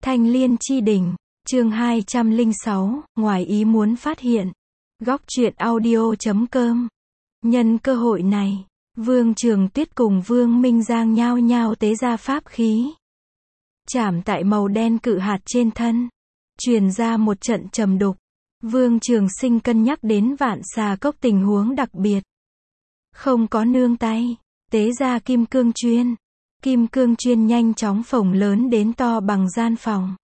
Thanh Liên Chi Đỉnh, chương 206, ngoài ý muốn phát hiện. Góc truyện audio.com. Nhân cơ hội này, Vương Trường Tuyết cùng Vương Minh Giang nhao nhao tế ra pháp khí. Chạm tại màu đen cự hạt trên thân, truyền ra một trận trầm đục. Vương Trường Sinh cân nhắc đến Vạn Xà Cốc tình huống đặc biệt. Không có nương tay, tế ra kim cương chuyên. Kim cương chuyên nhanh chóng phồng lớn đến to bằng gian phòng.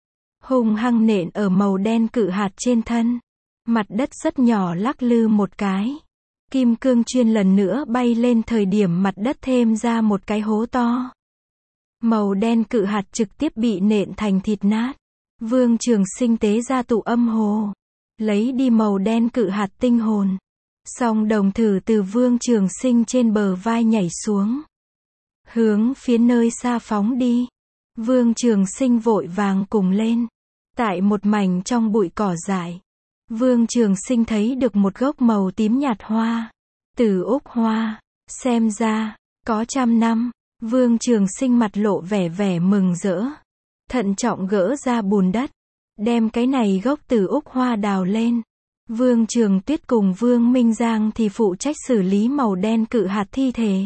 Hung hăng nện ở màu đen cự hạt trên thân. Mặt đất rất nhỏ lắc lư một cái. Kim cương chuyên lần nữa bay lên thời điểm mặt đất thêm ra một cái hố to. Màu đen cự hạt trực tiếp bị nện thành thịt nát. Vương Trường Sinh tế ra tụ âm hồ. Lấy đi màu đen cự hạt tinh hồn. Song đồng thử từ Vương Trường Sinh trên bờ vai nhảy xuống. Hướng phía nơi xa phóng đi. Vương Trường Sinh vội vàng cùng lên. Tại một mảnh trong bụi cỏ dại, Vương Trường Sinh thấy được một gốc màu tím nhạt hoa. Tử úc hoa. Xem ra, có 100 năm. Vương Trường Sinh mặt lộ vẻ mừng rỡ. Thận trọng gỡ ra bùn đất. Đem cái này gốc tử úc hoa đào lên. Vương Trường Tuyết cùng Vương Minh Giang thì phụ trách xử lý màu đen cự hạt thi thể.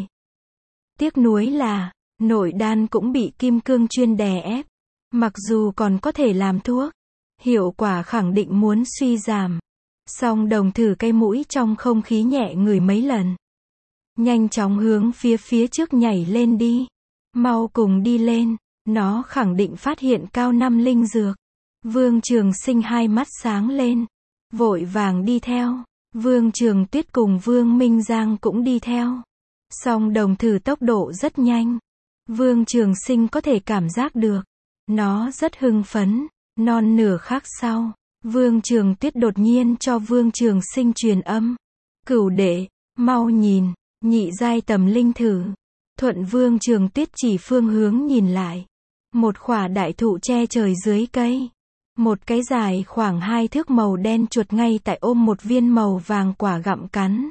Tiếc nuối là, nội đan cũng bị kim cương chuyên đè ép. Mặc dù còn có thể làm thuốc, hiệu quả khẳng định muốn suy giảm. Song đồng thử cây mũi trong không khí nhẹ ngửi mấy lần. Nhanh chóng hướng phía trước nhảy lên đi. Mau cùng đi lên, nó khẳng định phát hiện cao năm linh dược. Vương Trường Sinh hai mắt sáng lên, vội vàng đi theo. Vương Trường Tuyết cùng Vương Minh Giang cũng đi theo. Song đồng thử tốc độ rất nhanh. Vương Trường Sinh có thể cảm giác được. Nó rất hưng phấn. Non nửa khắc sau, Vương Trường Tuyết đột nhiên cho Vương Trường Sinh truyền âm. Cửu đệ, mau nhìn, nhị giai tầm linh thử. Thuận Vương Trường Tuyết chỉ phương hướng nhìn lại. Một khỏa đại thụ che trời dưới cây. Một cái dài khoảng 2 thước màu đen chuột ngay tại ôm một viên màu vàng quả gặm cắn.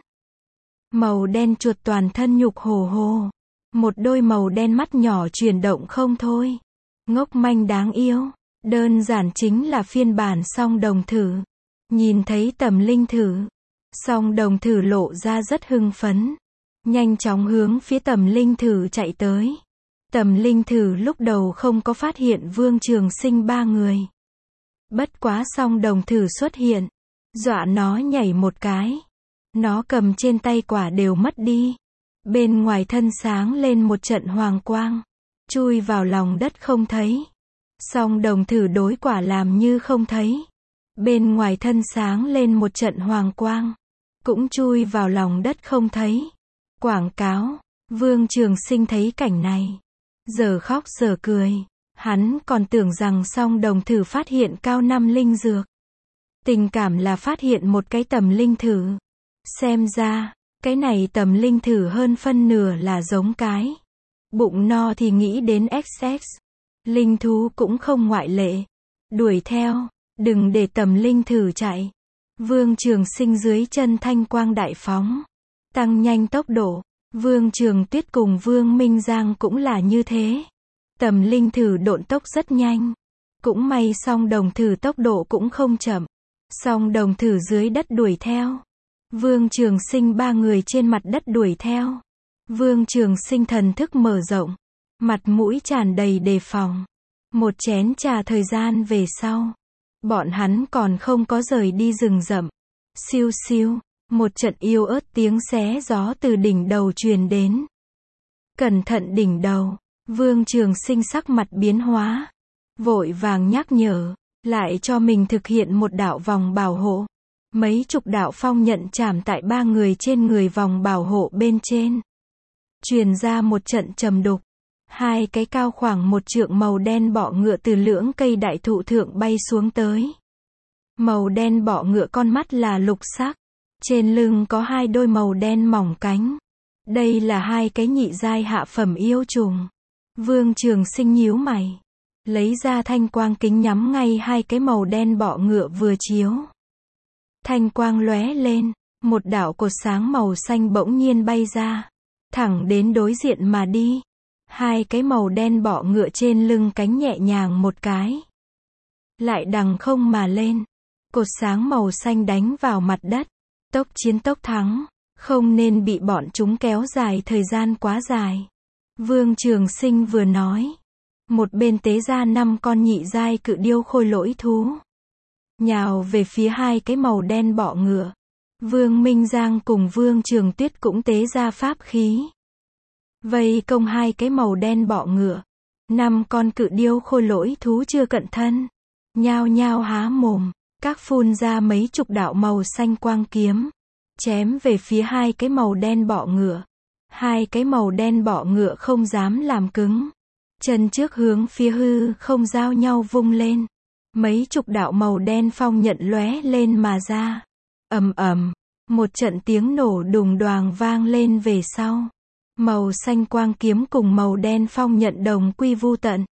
Màu đen chuột toàn thân nhục hồ hồ. Một đôi màu đen mắt nhỏ chuyển động không thôi. Ngốc manh đáng yêu. Đơn giản chính là phiên bản song đồng thử. Nhìn thấy tầm linh thử, song đồng thử lộ ra rất hưng phấn. Nhanh chóng hướng phía tầm linh thử chạy tới. Tầm linh thử lúc đầu không có phát hiện Vương Trường Sinh ba người. Bất quá song đồng thử xuất hiện, dọa nó nhảy một cái. Nó cầm trên tay quả đều mất đi. Bên ngoài thân sáng lên một trận hoàng quang. Chui vào lòng đất không thấy. Song đồng thử đối quả làm như không thấy. Bên ngoài thân sáng lên một trận hoàng quang. Cũng chui vào lòng đất không thấy. Quảng cáo. Vương Trường Sinh thấy cảnh này. Giờ khóc giờ cười. Hắn còn tưởng rằng song đồng thử phát hiện cao năm linh dược. Tình cảm là phát hiện một cái tầm linh thử. Xem ra, cái này tầm linh thử hơn phân nửa là giống cái. Bụng no thì nghĩ đến XX. Linh thú cũng không ngoại lệ. Đuổi theo, đừng để tầm linh thử chạy. Vương Trường Sinh dưới chân thanh quang đại phóng. Tăng nhanh tốc độ. Vương Trường Tuyết cùng Vương Minh Giang cũng là như thế. Tầm linh thử độn tốc rất nhanh. Cũng may song đồng thử tốc độ cũng không chậm. Song đồng thử dưới đất đuổi theo. Vương Trường Sinh ba người trên mặt đất đuổi theo. Vương Trường Sinh thần thức mở rộng. Mặt mũi tràn đầy đề phòng. Một chén trà thời gian về sau. Bọn hắn còn không có rời đi rừng rậm. Siêu siêu. Một trận yếu ớt tiếng xé gió từ đỉnh đầu truyền đến. Cẩn thận đỉnh đầu. Vương Trường Sinh sắc mặt biến hóa. Vội vàng nhắc nhở. Lại cho mình thực hiện một đạo vòng bảo hộ. Mấy chục đạo phong nhận chạm tại ba người trên người vòng bảo hộ bên trên. Truyền ra một trận trầm đục. Hai cái cao khoảng 1 trượng màu đen bọ ngựa từ lưỡng cây đại thụ thượng bay xuống tới. Màu đen bọ ngựa con mắt là lục sắc. Trên lưng có 2 đôi màu đen mỏng cánh. Đây là 2 cái nhị giai hạ phẩm yêu trùng. Vương Trường Sinh nhíu mày. Lấy ra thanh quang kính nhắm ngay 2 cái màu đen bọ ngựa vừa chiếu. Thanh quang lóe lên. Một đạo cột sáng màu xanh bỗng nhiên bay ra. Thẳng đến đối diện mà đi. Hai cái màu đen bọ ngựa trên lưng cánh nhẹ nhàng một cái. Lại đằng không mà lên. Cột sáng màu xanh đánh vào mặt đất. Tốc chiến tốc thắng. Không nên bị bọn chúng kéo dài thời gian quá dài. Vương Trường Sinh vừa nói. Một bên tế ra 5 con nhị giai cự điêu khôi lỗi thú. Nhào về phía hai cái màu đen bọ ngựa. Vương Minh Giang cùng Vương Trường Tuyết cũng tế ra pháp khí. Vây công hai cái màu đen bọ ngựa. 5 con cự điêu khôi lỗi thú chưa cận thân. Nhao nhao há mồm. Các phun ra mấy chục đạo màu xanh quang kiếm. Chém về phía hai cái màu đen bọ ngựa. Hai cái màu đen bọ ngựa không dám làm cứng. Chân trước hướng phía hư không giao nhau vung lên. Mấy chục đạo màu đen phong nhận lóe lên mà ra. Ầm ầm, một trận tiếng nổ đùng đoàng vang lên về sau. Màu xanh quang kiếm cùng màu đen phong nhận đồng quy vu tận.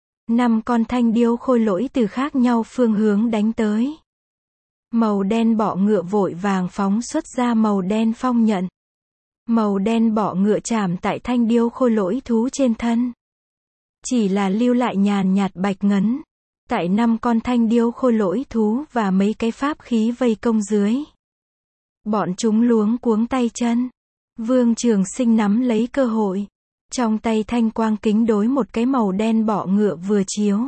5 con thanh điêu khôi lỗi từ khác nhau phương hướng đánh tới. Màu đen bọ ngựa vội vàng phóng xuất ra màu đen phong nhận. Màu đen bọ ngựa chạm tại thanh điêu khôi lỗi thú trên thân. Chỉ là lưu lại nhàn nhạt bạch ngấn. Tại 5 con thanh điêu khôi lỗi thú và mấy cái pháp khí vây công dưới. Bọn chúng luống cuống tay chân. Vương Trường Sinh nắm lấy cơ hội. Trong tay thanh quang kính đối một cái màu đen bọ ngựa vừa chiếu.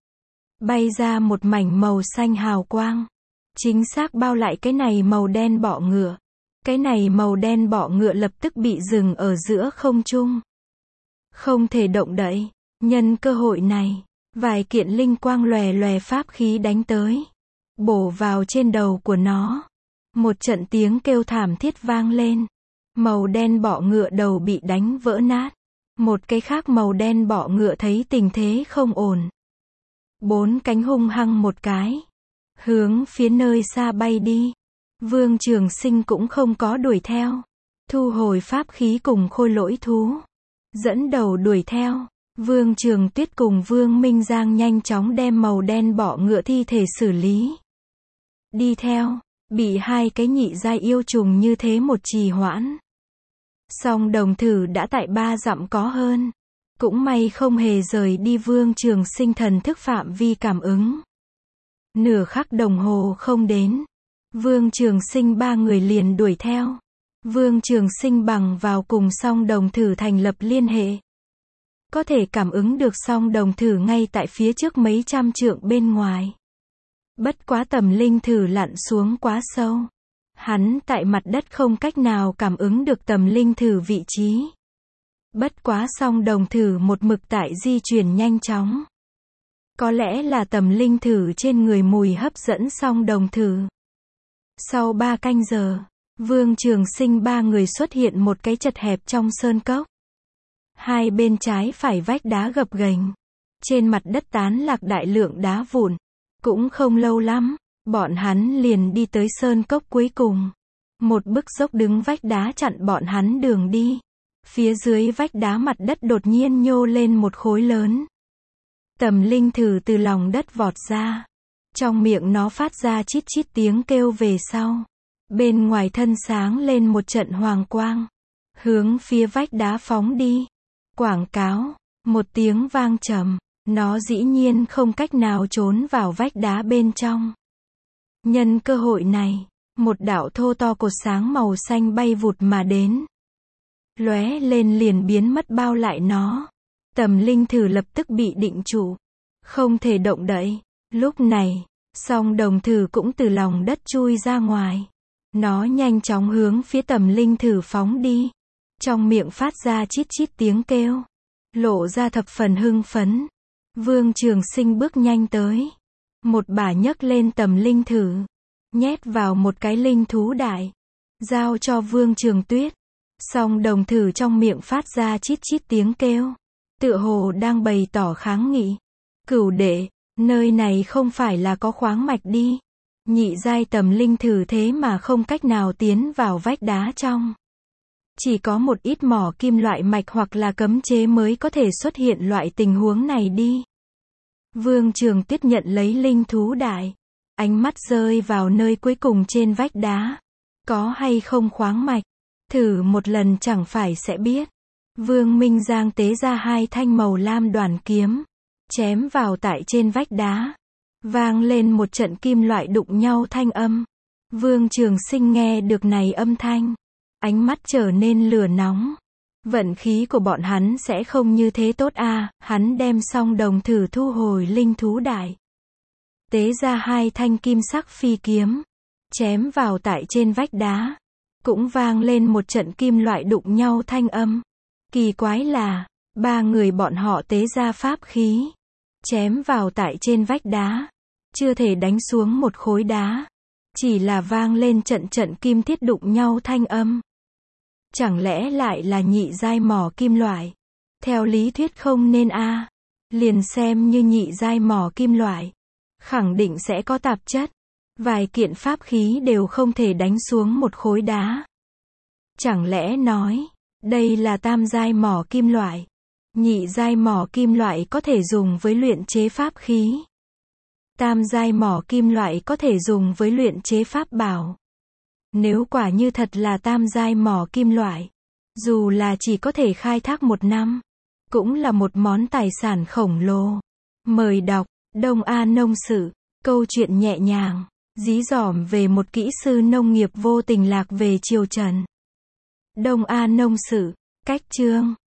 Bay ra một mảnh màu xanh hào quang. Chính xác bao lại cái này màu đen bọ ngựa. Cái này màu đen bọ ngựa lập tức bị dừng ở giữa không trung. Không thể động đậy. Nhân cơ hội này, vài kiện linh quang lòe lòe pháp khí đánh tới. Bổ vào trên đầu của nó. Một trận tiếng kêu thảm thiết vang lên. Màu đen bọ ngựa đầu bị đánh vỡ nát. Một cái khác màu đen bọ ngựa thấy tình thế không ổn. 4 cánh hung hăng một cái. Hướng phía nơi xa bay đi. Vương Trường Sinh cũng không có đuổi theo. Thu hồi pháp khí cùng khôi lỗi thú. Dẫn đầu đuổi theo. Vương Trường Tuyết cùng Vương Minh Giang nhanh chóng đem màu đen bọ ngựa thi thể xử lý. Đi theo. Bị hai cái nhị giai yêu trùng như thế một trì hoãn. Song đồng thử đã tại 3 dặm có hơn. Cũng may không hề rời đi Vương Trường Sinh thần thức phạm vi cảm ứng. Nửa khắc đồng hồ không đến. Vương Trường Sinh 3 người liền đuổi theo. Vương Trường Sinh bằng vào cùng song đồng thử thành lập liên hệ. Có thể cảm ứng được song đồng thử ngay tại phía trước mấy trăm trượng bên ngoài. Bất quá tầm linh thử lặn xuống quá sâu. Hắn tại mặt đất không cách nào cảm ứng được tầm linh thử vị trí. Bất quá song đồng thử một mực tại di chuyển nhanh chóng. Có lẽ là tầm linh thử trên người mùi hấp dẫn song đồng thử. Sau 3 canh giờ, Vương Trường Sinh 3 người xuất hiện một cái chật hẹp trong sơn cốc. Hai bên trái phải vách đá gập ghềnh. Trên mặt đất tán lạc đại lượng đá vụn. Cũng không lâu lắm, bọn hắn liền đi tới sơn cốc cuối cùng. Một bức dốc đứng vách đá chặn bọn hắn đường đi. Phía dưới vách đá mặt đất đột nhiên nhô lên một khối lớn. Tầm linh thử từ lòng đất vọt ra. Trong miệng nó phát ra chít chít tiếng kêu về sau. Bên ngoài thân sáng lên một trận hoàng quang. Hướng phía vách đá phóng đi. Quảng cáo. Một tiếng vang trầm. Nó dĩ nhiên không cách nào trốn vào vách đá bên trong. Nhân cơ hội này, một đạo thô to cột sáng màu xanh bay vụt mà đến. Lóe lên liền biến mất bao lại nó. Tầm linh thử lập tức bị định trụ. Không thể động đậy. Lúc này, song đồng thử cũng từ lòng đất chui ra ngoài. Nó nhanh chóng hướng phía tầm linh thử phóng đi. Trong miệng phát ra chít chít tiếng kêu. Lộ ra thập phần hưng phấn. Vương Trường Sinh bước nhanh tới. Một bả nhấc lên tầm linh thử. Nhét vào một cái linh thú đại. Giao cho Vương Trường Tuyết. Song đồng thử trong miệng phát ra chít chít tiếng kêu. Tựa hồ đang bày tỏ kháng nghị. Cửu đệ, nơi này không phải là có khoáng mạch đi. Nhị giai tầm linh thử thế mà không cách nào tiến vào vách đá trong. Chỉ có một ít mỏ kim loại mạch hoặc là cấm chế mới có thể xuất hiện loại tình huống này đi. Vương Trường Tuyết nhận lấy linh thú đại. Ánh mắt rơi vào nơi cuối cùng trên vách đá. Có hay không khoáng mạch? Thử một lần chẳng phải sẽ biết. Vương Minh Giang tế ra 2 thanh màu lam đoàn kiếm, chém vào tại trên vách đá. Vang lên một trận kim loại đụng nhau thanh âm. Vương Trường Sinh nghe được này âm thanh, ánh mắt trở nên lửa nóng. Vận khí của bọn hắn sẽ không như thế tốt à, hắn đem song đồng thử thu hồi linh thú đại. Tế ra 2 thanh kim sắc phi kiếm, chém vào tại trên vách đá. Cũng vang lên một trận kim loại đụng nhau thanh âm. Kỳ quái là, 3 người bọn họ tế ra pháp khí, chém vào tại trên vách đá, chưa thể đánh xuống một khối đá, chỉ là vang lên trận trận kim thiết đụng nhau thanh âm. Chẳng lẽ lại là nhị giai mỏ kim loại? Theo lý thuyết không nên a. Liền xem như nhị giai mỏ kim loại, khẳng định sẽ có tạp chất. Vài kiện pháp khí đều không thể đánh xuống một khối đá. Chẳng lẽ nói, đây là tam giai mỏ kim loại? Nhị giai mỏ kim loại có thể dùng với luyện chế pháp khí. Tam giai mỏ kim loại có thể dùng với luyện chế pháp bảo. Nếu quả như thật là tam giai mỏ kim loại, dù là chỉ có thể khai thác 1 năm, cũng là một món tài sản khổng lồ. Mời đọc, Đông A Nông Sự, câu chuyện nhẹ nhàng, dí dỏm về một kỹ sư nông nghiệp vô tình lạc về triều Trần. Đông A Nông Sự, cách chương